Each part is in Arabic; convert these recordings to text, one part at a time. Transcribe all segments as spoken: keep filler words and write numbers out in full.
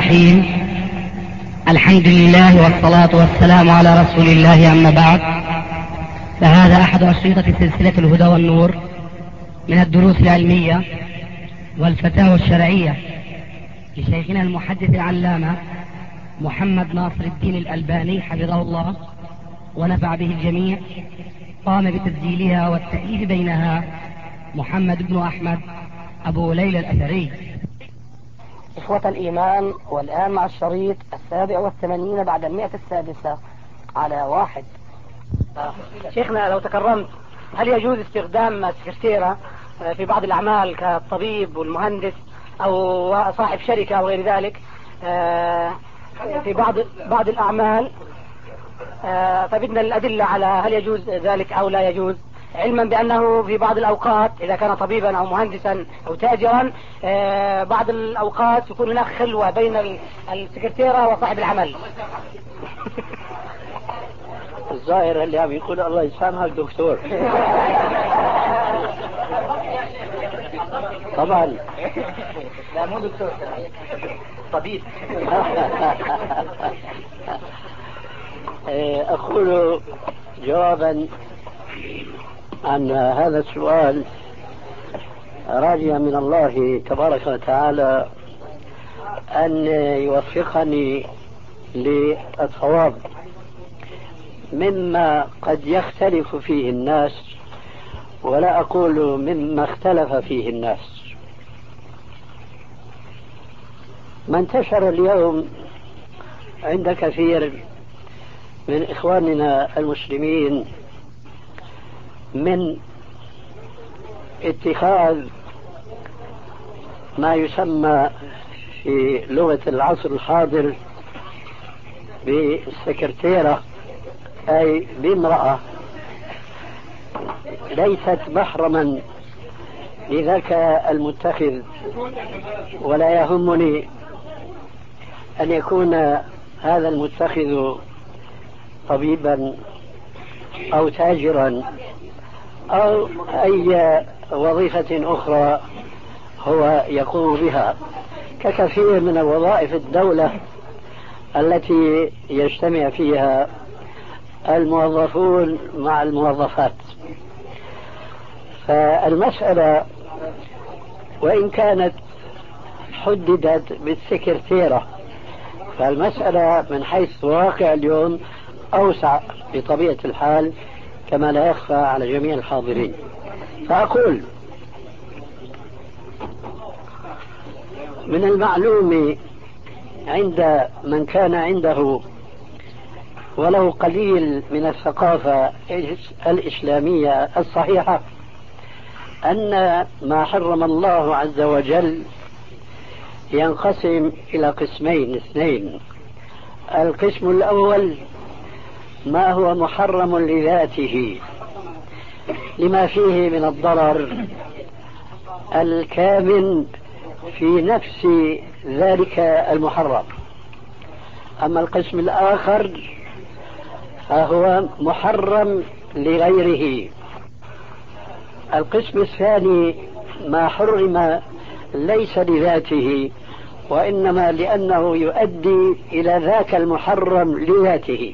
الرحيم. الحمد لله والصلاة والسلام على رسول الله، أما بعد، فهذا أحد أشرطة سلسلة الهدى والنور من الدروس العلمية والفتاوى الشرعية لشيخنا المحدث العلامة محمد ناصر الدين الألباني حفظه الله ونفع به الجميع. قام بتسجيلها والتأليف بينها محمد بن أحمد أبو ليلى الأثري. إخوة الإيمان، والآن مع الشريط السابع والثمانين بعد المئة السادسة على واحد. شيخنا لو تكرمت، هل يجوز استخدام سكرتيرة في بعض الأعمال كالطبيب والمهندس أو صاحب شركة أو غير ذلك في بعض بعض الأعمال؟ فبدنا الأدلة على هل يجوز ذلك أو لا يجوز، علما بأنه في بعض الأوقات إذا كان طبيبا أو مهندسا أو تاجرا بعض الأوقات يكون هناك خلوة بين السكرتيرة وصاحب العمل. الظاهر اللي عم يقول الله يسامحك دكتور. طبعا لا مو دكتور، طبيب. أقول جوابا عن هذا السؤال راجيا من الله تبارك وتعالى أن يوفقني للصواب مما قد يختلف فيه الناس، ولا أقول مما اختلف فيه الناس. ما انتشر اليوم عند كثير من إخواننا المسلمين من اتخاذ ما يسمى في لغة العصر الحاضر بالسكرتيرة، أي بامرأة ليست محرما لذاك المتخذ، ولا يهمني أن يكون هذا المتخذ طبيبا أو تاجرا أو أي وظيفة أخرى هو يقوم بها، ككثير من الوظائف الدولة التي يجتمع فيها الموظفون مع الموظفات. فالمسألة وإن كانت حددت بالسكرتيرة، فالمسألة من حيث واقع اليوم أوسع بطبيعة الحال كما لا يخفى على جميع الحاضرين. فأقول من المعلوم عند من كان عنده ولو قليل من الثقافة الإسلامية الصحيحة أن ما حرم الله عز وجل ينقسم إلى قسمين اثنين. القسم الأول ما هو محرم لذاته لما فيه من الضرر الكامن في نفس ذلك المحرم. أما القسم الآخر فهو محرم لغيره. القسم الثاني ما حرم ليس لذاته وإنما لأنه يؤدي إلى ذاك المحرم لذاته.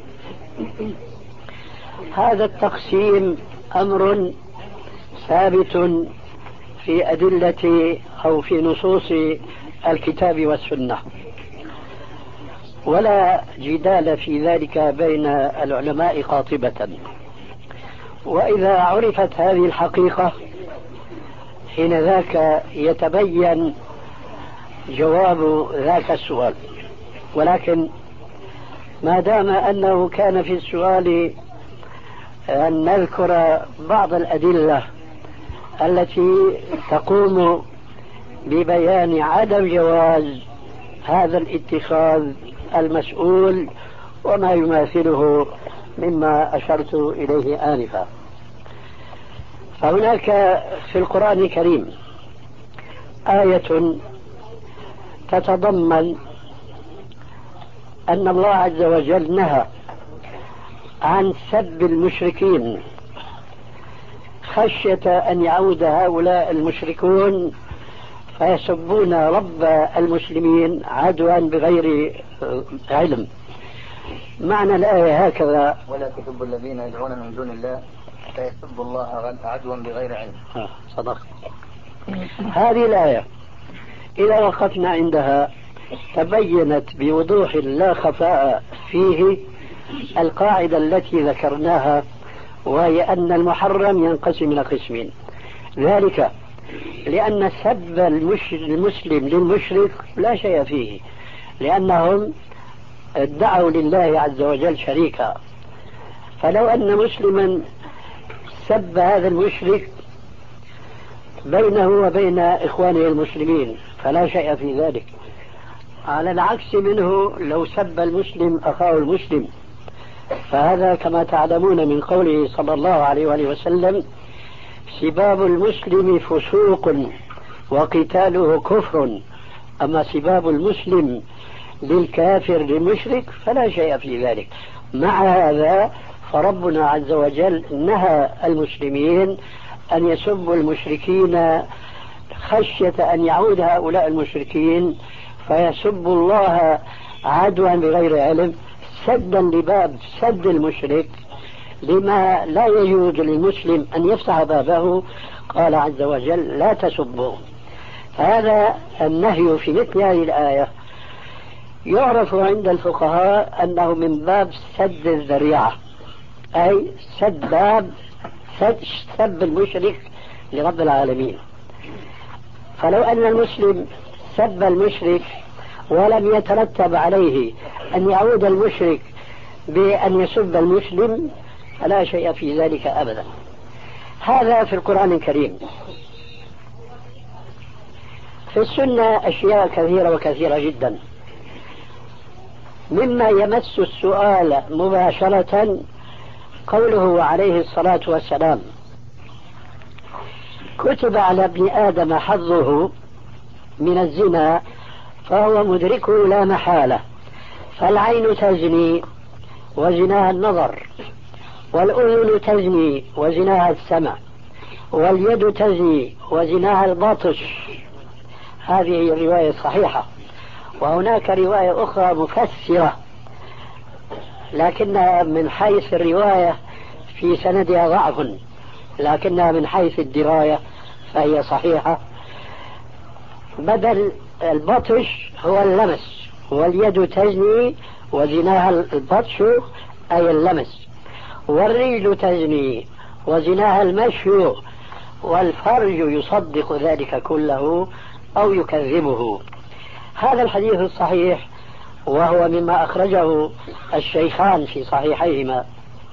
هذا التقسيم أمر ثابت في أدلة أو في نصوص الكتاب والسنة، ولا جدال في ذلك بين العلماء قاطبة. وإذا عرفت هذه الحقيقة حين ذاك يتبين جواب ذاك السؤال. ولكن ما دام أنه كان في السؤال أن نذكر بعض الأدلة التي تقوم ببيان عدم جواز هذا الاتخاذ المسؤول وما يماثله مما أشرت إليه آنفا، فهناك في القرآن الكريم آية تتضمن أن الله عز وجل نهى عن سب المشركين خشية أن يعود هؤلاء المشركون فيسبون رب المسلمين عدوا بغير علم. معنى الآية هكذا: ولا تسبوا الذين يدعون من دون الله فيسبوا الله عدوا بغير علم. صدق. هذه الآية إذا وقفنا عندها تبينت بوضوح لا خفاء فيه القاعدة التي ذكرناها، وهي أن المحرم ينقسم إلى قسمين. ذلك لأن سب المسلم للمشرك لا شيء فيه، لأنهم ادعوا لله عز وجل شريكا. فلو أن مسلما سب هذا المشرك بينه وبين إخوانه المسلمين فلا شيء في ذلك. على العكس منه لو سب المسلم أخاه المسلم، فهذا كما تعلمون من قوله صلى الله عليه وآله وسلم: سباب المسلم فسوق وقتاله كفر، أما سباب المسلم للكافر للمشرك فلا شيء في ذلك. مع هذا فربنا عز وجل نهى المسلمين أن يسبوا المشركين خشية أن يعود هؤلاء المشركين فيسبوا الله عدوا بغير علم، سدا لباب سد المشرك لما لا يجوز للمسلم أن يفتح بابه. قال عز وجل: لا تسبوا. هذا النهي في مثل هذه الآية يعرف عند الفقهاء أنه من باب سد الذريعة، أي سد باب سد سب المشرك لرب العالمين. فلو أن المسلم سب المشرك ولم يترتب عليه أن يعود المشرك بأن يسب المسلم فلا شيء في ذلك أبدا. هذا في القرآن الكريم. في السنة أشياء كثيرة وكثيرة جدا. مما يمس السؤال مباشرة قوله عليه الصلاة والسلام: كتب على ابن آدم حظه من الزنا فهو مدركه لا محالة، فالعين تزني وزناها النظر، والأذن تزني وزناها السمع، واليد تزني وزناها البطش. هذه الرواية صحيحة. وهناك رواية أخرى مفسرة لكنها من حيث الرواية في سندها ضعف، لكنها من حيث الدراية فهي صحيحة. بدل البطش هو اللمس، واليد تزني وزناها البطش أي اللمس، والرجل تزني وزناها المشي، والفرج يصدق ذلك كله أو يكذبه. هذا الحديث الصحيح وهو مما أخرجه الشيخان في صحيحيهما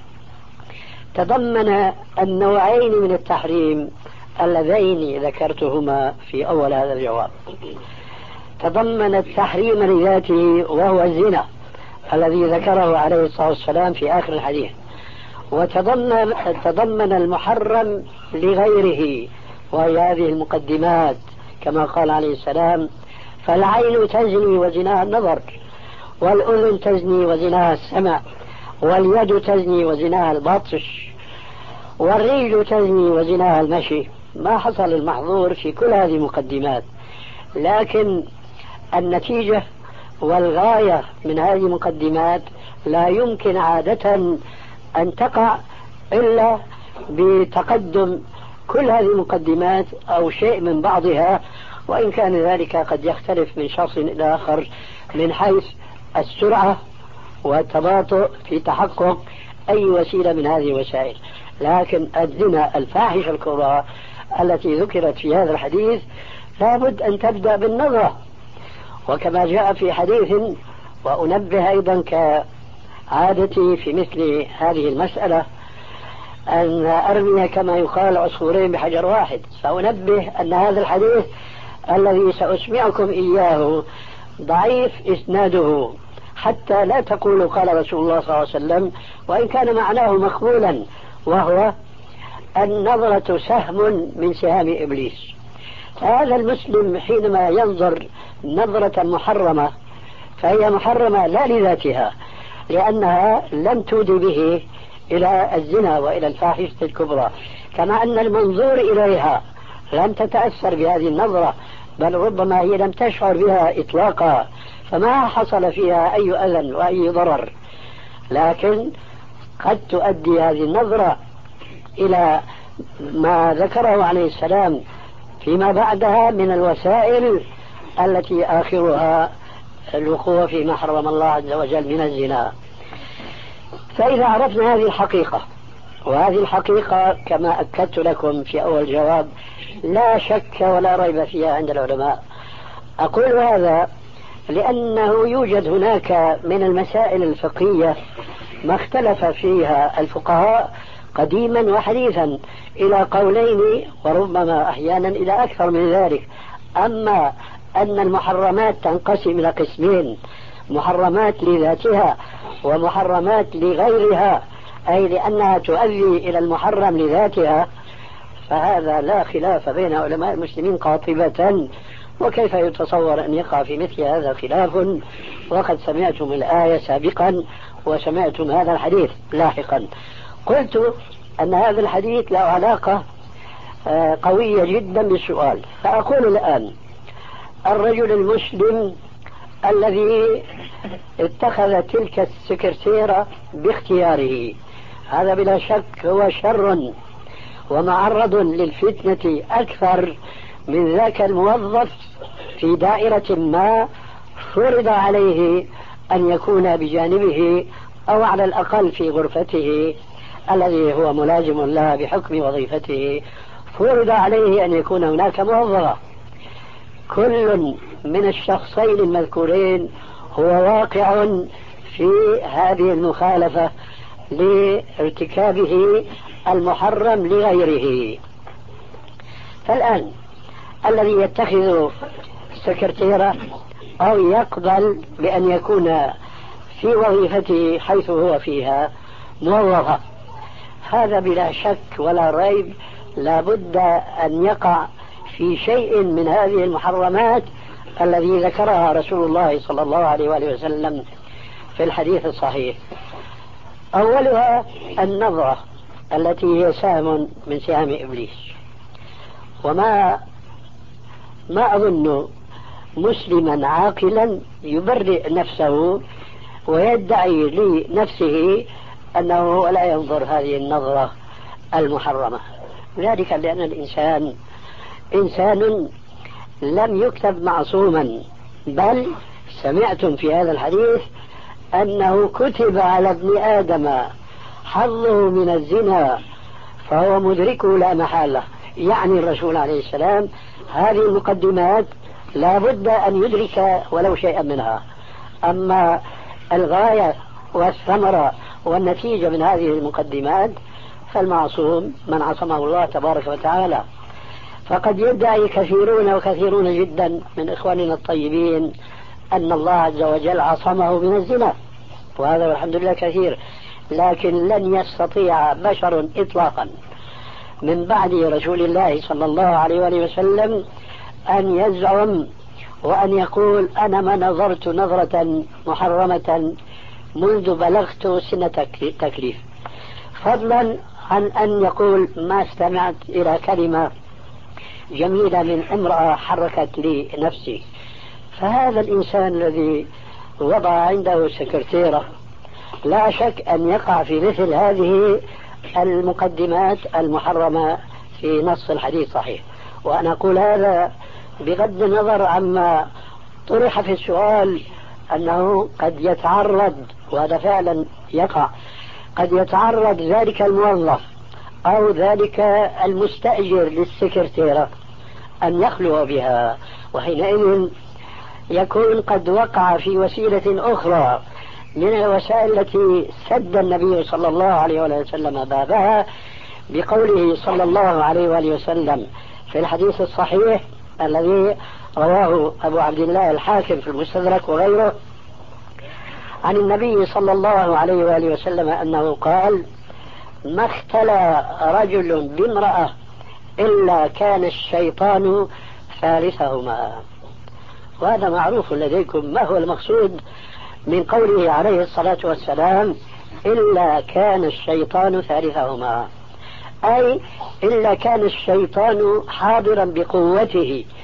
تضمن النوعين من التحريم اللذين ذكرتهما في أول هذا الجواب. تضمن التحريم لذاته وهو الزنا الذي ذكره عليه الصلاة والسلام في آخر الحديث، وتضمن تضمن المحرم لغيره وهي هذه المقدمات كما قال عليه السلام: فالعين تزني وزناها النظر، والأذن تزني وزناها السمع، واليد تزني وزناها البطش، والرجل تزني وزناها المشي. ما حصل المحظور في كل هذه المقدمات، لكن النتيجة والغاية من هذه المقدمات لا يمكن عادة أن تقع إلا بتقدم كل هذه المقدمات أو شيء من بعضها، وإن كان ذلك قد يختلف من شخص إلى آخر من حيث السرعة والتباطؤ في تحقق أي وسيلة من هذه الوسائل. لكن الزنا الفاحشة الكبرى التي ذكرت في هذا الحديث لابد أن تبدأ بالنظرة، وكما جاء في حديث، وأنبه أيضا كعادتي في مثل هذه المسألة أن أرمي كما يقال عصفورين بحجر واحد، فأنبه أن هذا الحديث الذي سأسمعكم إياه ضعيف إسناده، حتى لا تقولوا قال رسول الله صلى الله عليه وسلم، وإن كان معناه مقبولا، وهو النظرة سهم من سهام إبليس. فهذا المسلم حينما ينظر نظرة محرمة فهي محرمة لا لذاتها، لأنها لم تودي به إلى الزنا وإلى الفاحشة الكبرى، كما أن المنظور إليها لم تتأثر بهذه النظرة بل ربما هي لم تشعر بها إطلاقا، فما حصل فيها أي أذى وأي ضرر، لكن قد تؤدي هذه النظرة إلى ما ذكره عليه السلام فيما بعدها من الوسائل التي آخرها الوقوع فيما حرم الله عز وجل من الزنا. فإذا عرفنا هذه الحقيقة، وهذه الحقيقة كما أكدت لكم في أول جواب لا شك ولا ريب فيها عند العلماء، أقول هذا لأنه يوجد هناك من المسائل الفقهية ما اختلف فيها الفقهاء قديما وحديثا إلى قولين، وربما أحيانا إلى أكثر من ذلك. أما أن المحرمات تنقسم إلى قسمين: محرمات لذاتها ومحرمات لغيرها، أي لأنها تؤدي إلى المحرم لذاتها، فهذا لا خلاف بين علماء المسلمين قاطبة. وكيف يتصور أن يقع في مثل هذا خلاف وقد سمعتم الآية سابقا وسمعتم هذا الحديث لاحقا؟ قلت أن هذا الحديث له علاقة قوية جدا بالسؤال، فأقول الآن: الرجل المسلم الذي اتخذ تلك السكرتيرة باختياره، هذا بلا شك هو شر ومعرض للفتنة أكثر من ذاك الموظف في دائرة ما فرض عليه أن يكون بجانبه أو على الأقل في غرفته الذي هو ملازم لها بحكم وظيفته، فرض عليه أن يكون هناك موظفة. كل من الشخصين المذكورين هو واقع في هذه المخالفة لارتكابه المحرم لغيره. فالآن الذي يتخذ سكرتيرة أو يقبل بأن يكون في وظيفته حيث هو فيها موظفة، هذا بلا شك ولا ريب لابد أن يقع في شيء من هذه المحرمات الذي ذكرها رسول الله صلى الله عليه وآله وسلم في الحديث الصحيح. أولها النظرة التي هي سهم من سهام إبليس، وما ما أظن مسلما عاقلا يبرئ نفسه ويدعي لنفسه أنه لا ينظر هذه النظرة المحرمة، ذلك لأن الإنسان إنسان لم يكتب معصوما، بل سمعتم في هذا الحديث أنه كتب على ابن آدم حظه من الزنا فهو مدركه لا محالة، يعني الرسول عليه السلام هذه المقدمات لا بد أن يدرك ولو شيئا منها. أما الغاية والثمرة والنتيجة من هذه المقدمات فالمعصوم من عصمه الله تبارك وتعالى. فقد يدعي كثيرون وكثيرون جدا من إخواننا الطيبين أن الله عز وجل عصمه من الزنا، وهذا والحمد لله كثير، لكن لن يستطيع بشر إطلاقا من بعد رسول الله صلى الله عليه وآله وسلم أن يزعم وأن يقول أنا ما نظرت نظرة محرمة منذ بلغت سن تكليف، فضلا عن أن يقول ما استمعت إلى كلمة جميلة من امرأة حركت لي نفسي. فهذا الإنسان الذي وضع عنده سكرتيرة لا شك أن يقع في مثل هذه المقدمات المحرمة في نص الحديث صحيح. وأنا أقول هذا بغض النظر عما طرح في السؤال أنه قد يتعرض، وهذا فعلا يقع، قد يتعرض ذلك الموظف أو ذلك المستأجر للسكرتيرة أن يخلو بها، وحينئذ يكون قد وقع في وسيلة أخرى من الوسائل التي سد النبي صلى الله عليه وسلم بابها بقوله صلى الله عليه وآله وسلم في الحديث الصحيح الذي رواه أبو عبد الله الحاكم في المستدرك وغيره عن النبي صلى الله عليه وآله وسلم أنه قال: ما اختلى رجل بامرأة إلا كان الشيطان ثالثهما. وهذا معروف لديكم ما هو المقصود من قوله عليه الصلاة والسلام إلا كان الشيطان ثالثهما، أي إلا كان الشيطان حاضرا بقوته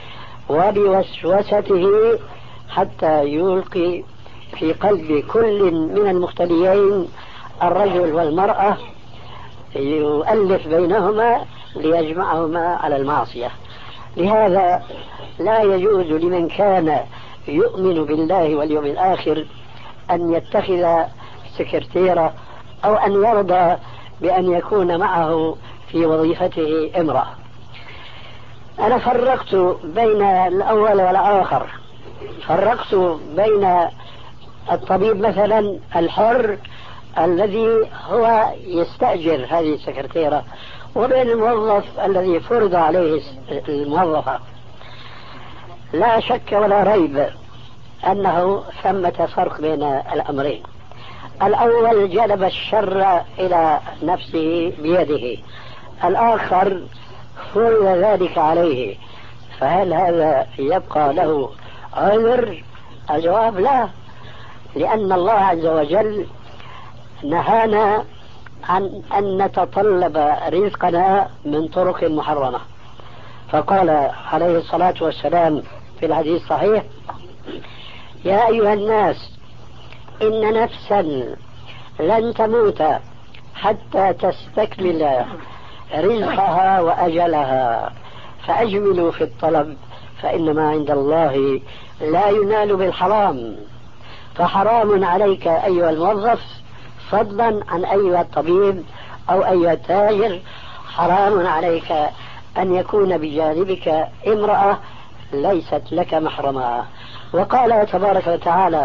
وبوسوسته حتى يلقي في قلب كل من المختليين الرجل والمرأة يؤلف بينهما ليجمعهما على المعصية. لهذا لا يجوز لمن كان يؤمن بالله واليوم الآخر أن يتخذ سكرتيرة أو أن يرضى بأن يكون معه في وظيفته امرأة. أنا فرقت بين الأول والآخر، فرقت بين الطبيب مثلا الحر الذي هو يستأجر هذه السكرتيرة وبين الموظف الذي فرض عليه الموظفة. لا شك ولا ريب أنه ثمة فرق بين الأمرين. الأول جلب الشر إلى نفسه بيده، الآخر فرض ذلك عليه، فهل هذا يبقى له عذر؟ الجواب لا، لأن الله عز وجل نهانا عن أن نتطلب رزقنا من طرق محرمة، فقال عليه الصلاة والسلام في الحديث الصحيح: يا أيها الناس إن نفسا لن تموت حتى تستكمل رزقها وأجلها فأجملوا في الطلب فإن ما عند الله لا ينال بالحرام. فحرام عليك أيها الموظف فضلا عن أيها الطبيب أو أيها التاجر، حرام عليك أن يكون بجانبك امرأة ليست لك محرما. وقال تبارك وتعالى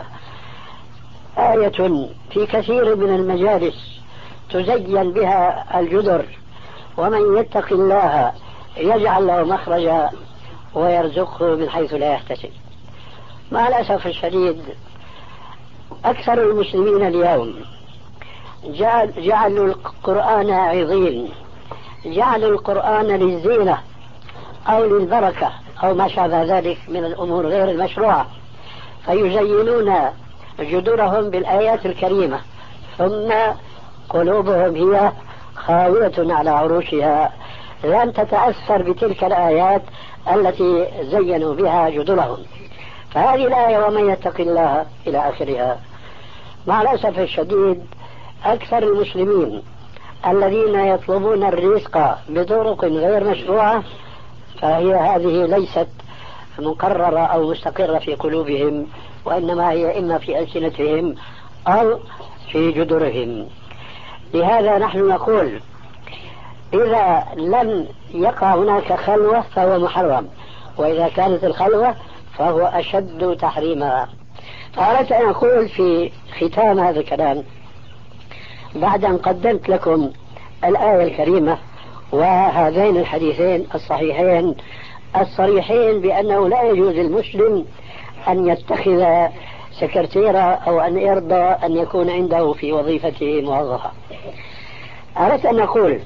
آية في كثير من المجالس تزين بها الجدر: ومن يتق الله يجعل له مخرجا ويرزقه من حيث لا يحتسب. مع الأسف الشديد أكثر المسلمين اليوم جعل جعلوا القرآن عظيم، جعلوا القرآن للزينة أو للبركة أو ما شابه ذلك من الأمور غير المشروعة، فيزينون جدرهم بالآيات الكريمة ثم قلوبهم هي خاوية على عروشها، لم تتأثر بتلك الآيات التي زينوا بها جدرهم. فهذه الآية ومن يتق الله إلى آخرها. مع الأسف الشديد أكثر المسلمين الذين يطلبون الرزق بطرق غير مشروعة فهي هذه ليست مقررة أو مستقرة في قلوبهم، وإنما هي إما في ألسنتهم أو في جدرهم. لهذا نحن نقول إذا لم يقع هناك خلوة فهو محرم، وإذا كانت الخلوة فهو أشد تحريما. فأردت أن أقول في ختام هذا الكلام بعد أن قدمت لكم الآية الكريمة وهذين الحديثين الصحيحين الصريحين بأنه لا يجوز المسلم أن يتخذ سكرتيرة أو أن يرضى أن يكون عنده في وظيفته موظفة. أردت أن أقول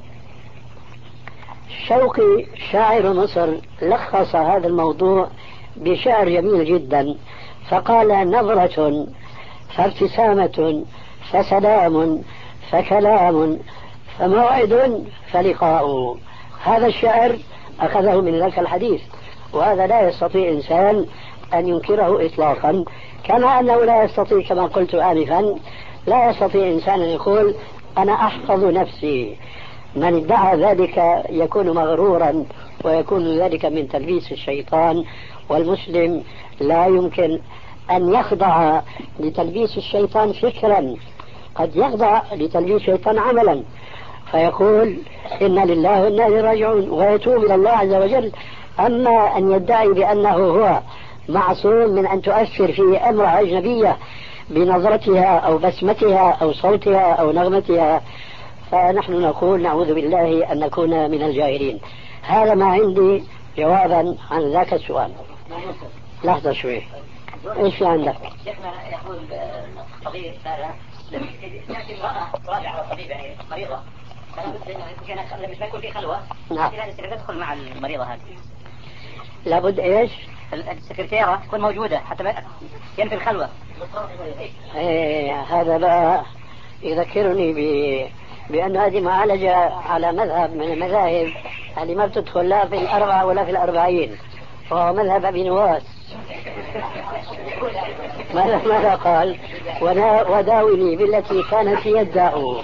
شوقي شاعر مصر لخص هذا الموضوع بشعر جميل جدا، فقال: نظرة فابتسامة فسلام فكلام فموعد فلقاء. هذا الشعر أخذه من ذاك الحديث، وهذا لا يستطيع إنسان أن ينكره إطلاقا، كما أنه لا يستطيع كما قلت آنفا لا يستطيع إنسان أن يقول أنا أحفظ نفسي. من ادعى ذلك يكون مغرورا ويكون ذلك من تلبيس الشيطان، والمسلم لا يمكن أن يخضع لتلبيس الشيطان فكرا، قد يخضع لتلبيس الشيطان عملا فيقول إنا لله وإنا إليه راجعون ويتوب إلى الله عز وجل. أما أن يدعي بأنه هو معصوم من أن تؤثر فيه امرأة أجنبية بنظرتها أو بسمتها أو صوتها أو نغمتها، فنحن نقول نعوذ بالله أن نكون من الجاهلين. هذا ما عندي جوابا عن ذاك السؤال. لحظة شوي، ايش عندك؟ شيخنا يقول الطبيب هذا تأتي امرأة تراجع على الطبيب يعني مريضة، فلا بد لما يكون في خلوة لازم تدخل مع المريضة هذه. لابد ايش؟ السكرتيرة تكون موجودة حتى ينفي الخلوة. ايه هذا بقى يذكرني ب... بأن هذه معالجة على مذهب من المذاهب اللي ما بتدخل لا في الأربعة ولا في الأربعين، وهو مذهب أبي نواس. ماذا قال؟ وداوني بالتي كانت يداه،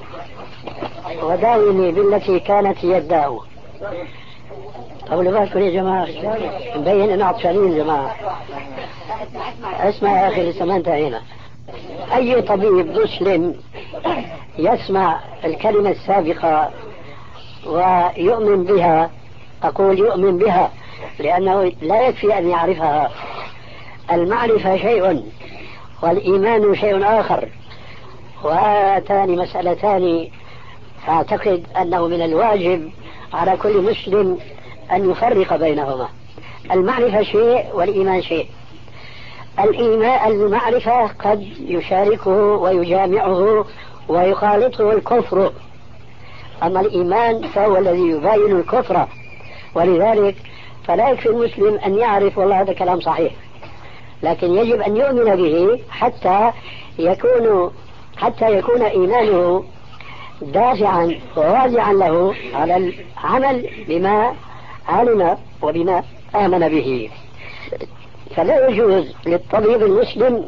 وداوني بالتي كانت يداه. طولوا بالكم يا جماعة، مبين أن عطشانين يا جماعة. اسمع يا أخي لسه ما انتهينا. أي طبيب مسلم يسمع الكلمة السابقة ويؤمن بها، أقول يؤمن بها لأنه لا يكفي أن يعرفها. المعرفة شيء والإيمان شيء آخر، وهاتان مسألتان أعتقد أنه من الواجب على كل مسلم أن يفرق بينهما. المعرفة شيء والإيمان شيء. الإيمان المعرفة قد يشاركه ويجامعه ويخالطه الكفر، أما الإيمان فهو الذي يباين الكفر. ولذلك فلا يكفي المسلم أن يعرف والله هذا كلام صحيح، لكن يجب أن يؤمن به حتى يكون حتى يكون إيمانه دافعا وواضعا له على العمل بما علم وبما آمن به. فلا يجوز للطبيب المسلم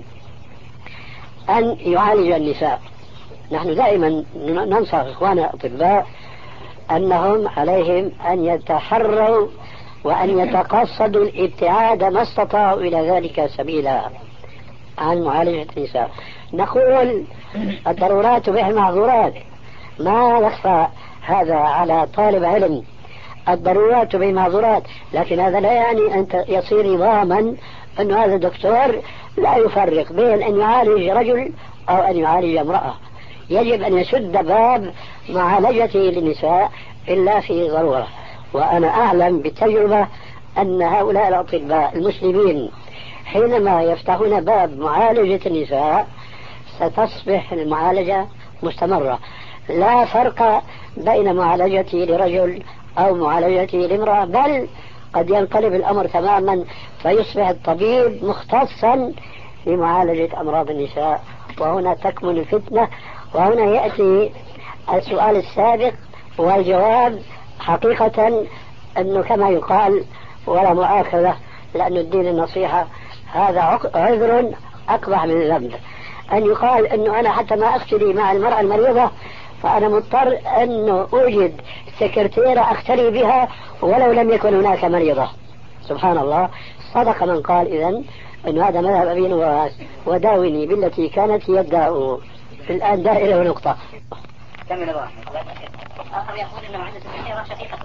أن يعالج النساء. نحن دائما ننصح إخواننا الأطباء أنهم عليهم أن يتحروا وأن يتقصدوا الابتعاد ما استطاعوا إلى ذلك سبيلا عن معالجة النساء. نقول الضرورات بها المعذورات، ما يخفى هذا على طالب علم. الضرورات بالمعذورات، لكن هذا لا يعني أن يصير نظاما أن هذا الدكتور لا يفرق بين أن يعالج رجل أو أن يعالج امرأة. يجب أن يسد باب معالجته للنساء إلا في ضرورة. وأنا أعلم بالتجربة أن هؤلاء الأطباء المسلمين حينما يفتحون باب معالجة النساء ستصبح المعالجة مستمرة، لا فرق بين معالجته لرجل أو معالجته لامرأة، بل قد ينقلب الأمر تماما فيصبح الطبيب مختصا في معالجة أمراض النساء. وهنا تكمن الفتنة، وهنا يأتي السؤال السابق والجواب. حقيقة أنه كما يقال ولا مؤاخذة لأن الدين النصيحة، هذا عذر أقبح من الذنب. أن يقال أنه أنا حتى ما أختلي مع المرأة المريضة فأنا مضطر أن أوجد سكرتيرة أختلي بها ولو لم يكن هناك مريضة. سبحان الله. صدق من قال إذن أن هذا مذهب أبي نواس، وداوني بالتي كانت يداه. في الآن دائرة ونقطة. كمل الله. آخر يقول إنه عندنا سكرتيرة شقيقة.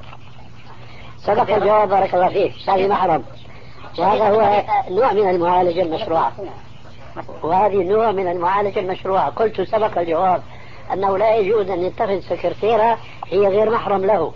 صدق الجواب بارك الله فيك. هذه محرم، وهذا هو نوع من المعالجة المشروعة، وهذه نوع من المعالجة المشروعة. قلت سبق الجواب أنه لا يجوز أن يتخذ سكرتيرة هي غير محرم له،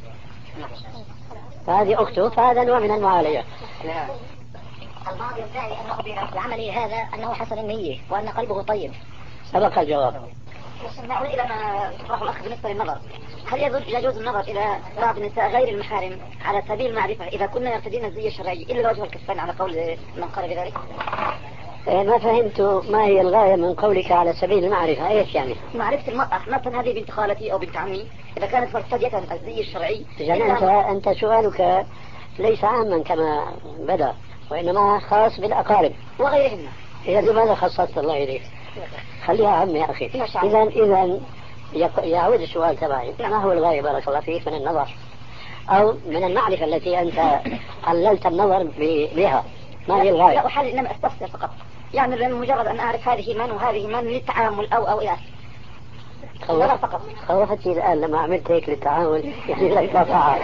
فهذه أخته، فهذا نوع من المعالجة. البعض يدعي أنه بعمله هذا أنه حسن النية وأن قلبه طيب. سبق الجواب. نعود إلى ما تطرح الأخ بالنسبة للنظر. هل يجوز النظر إلى بعض النساء غير المحارم على سبيل المعرفة إذا كنا يرتدين الزي الشرعي إلا وجه الكفين على قول من قال بذلك؟ ما فهمت ما هي الغاية من قولك على سبيل المعرفة؟ ايش يعني؟ معرفة المرأة، مثلا هذه بنت خالتي او بنت عمي اذا كانت مرتدية الزي الشرعي. إذا انت انت سؤالك ليس عاما كما بدا، وانما خاص بالاقارب وغيرهن. اذا لماذا خصصت الله اليك؟ خليها عم يا اخي. اذا اذا يعود السؤال تبعي، ما هو الغاية بارك الله فيك من النظر او من المعرفة التي انت عللت النظر بها؟ ما هي الغاية؟ لا أحاول إنما أستفسر فقط، يعني مجرد أن أعرف هذه من وهذه من للتعامل أو أو إلى خوف فقط. خوفتني الآن لما عملت هيك للتعامل، يعني لك لا طاعة.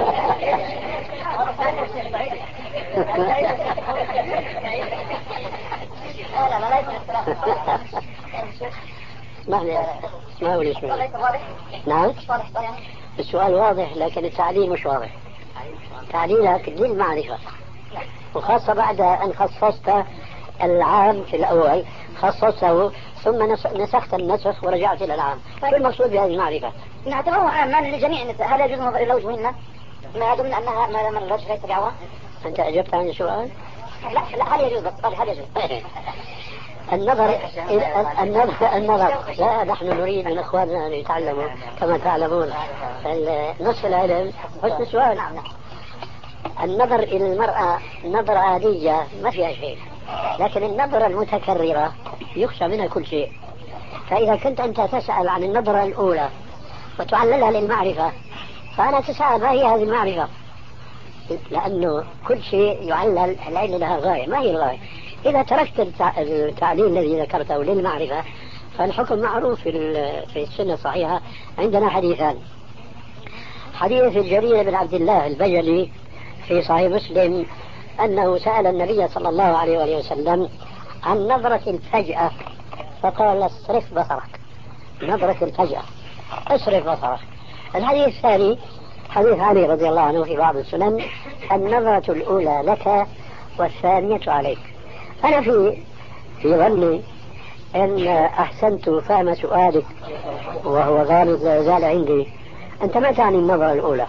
اسمح لي اسمح لي شوي. نعم السؤال واضح لكن التعليل مش واضح. تعليلك للمعرفة، وخاصة بعد أن خصصت العام في الأول خصصته ثم نسخت النسخ ورجعت إلى العام. فإيه المقصود بهذه المعرفة؟ نعتبره عاما لجميع النساء. هل يجوز النظر إلى وجههن ما دمنا أنها ما من الوجه ليس بعورة؟ أنت أجبت عن السؤال؟ لا لا هل يجوز بس هل يجوز؟ النظر النظر النظر لا، نحن نريد من إخواننا أن يتعلموا كما تعلمون نصف العلم حسن السؤال. النظر إلى المرأة نظرة عادية ما فيها شيء، لكن النظرة المتكررة يخشى منها كل شيء. فإذا كنت أنت تسأل عن النظرة الأولى وتعللها للمعرفة، فأنا تسأل ما هي هذه المعرفة، لأنه كل شيء يعلل العلة لها غاية، ما هي الغاية؟ إذا تركت التعليل الذي ذكرته للمعرفة فالحكم معروف في السنة الصحيحة. عندنا حديثان: حديث الجرير بن عبد الله البجلي في صحيح مسلم أنه سأل النبي صلى الله عليه وآله وسلم عن نظرة الفجأة فقال: اصرف بصرك. نظرة الفجأة اصرف بصرك. الحديث الثاني حديث علي رضي الله عنه في بعض السنن: النظرة الأولى لك والثانية عليك. أنا في في ظني أن أحسنت فهم سؤالك وهو غالب لا يزال عندي. أنت ما تعني النظرة الأولى؟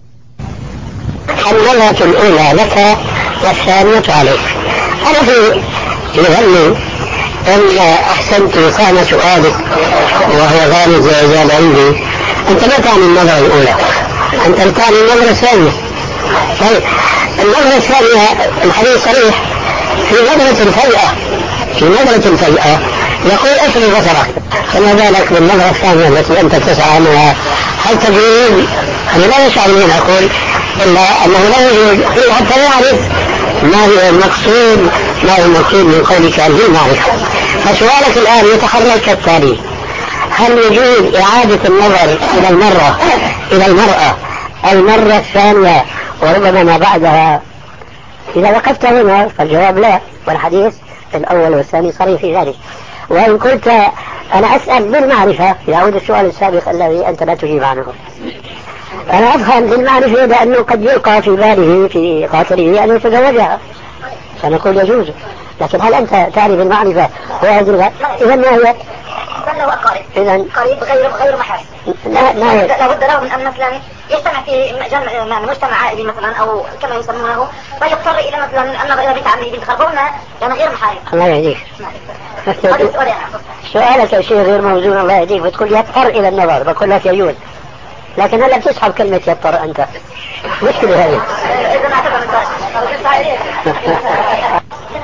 النظرة الأولى لك والثانية عليك. أنا في في ظني أن أحسنت فهم سؤالك وهو غالب لا يزال عندي. أنت ما تعني النظرة الأولى، أنت تعني النظرة الثانية. طيب النظرة الثانية الحديث صريح في نظرة الفجأة، في نظرة الفجأة يقول اصرف بصرك، فما بالك بالنظرة الثانية التي أنت تسعى عنها؟ هل تجرين؟ أنا لا يشعر من أقول إلا أنه لا يجوز إلا حتى يعرف ما هي المقصود، ما هو المقصود من قولك عن المعرفة. فسؤالك الآن يتحرك كالتالي: هل يجوز إعادة النظر إلى المرة إلى المرأة المرة الثانية وربما ما بعدها؟ إذا وقفت هنا فالجواب لا، والحديث الأول والثاني صريح في ذلك. وإن قلت أنا أسأل بالمعرفة يعود السؤال السابق الذي أنت لا تجيب عنه. أنا أفهم بالمعرفة لأنه قد يلقى في باله في خاطره أن يتزوجها، فنقول يجوز. لكن هل أنت تعرف المعرفة وهذه؟ إذا ما هي؟ هو قريب إذا قريب غير غير محارم. لا لا لابد له من أن مثلا يجتمع في جمع مجتمع عائلي مثلا أو كما يسمونه، فيضطر إلى مثلا النظر إلى بنت عمه بنت خالته لأن غير محارم. الله يهديك. سؤالك شيء غير موزون، الله يهديك، بتقول يضطر إلى النظر، بقول لك يجوز، لكن هلا بتسحب كلمة يضطر أنت، مشكلة هذه. إذا ما اعتبر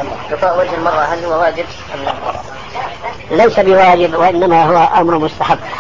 غطاء وجه المرأة هل هو واجب؟ ليس بواجب وإنما هو أمر مستحب.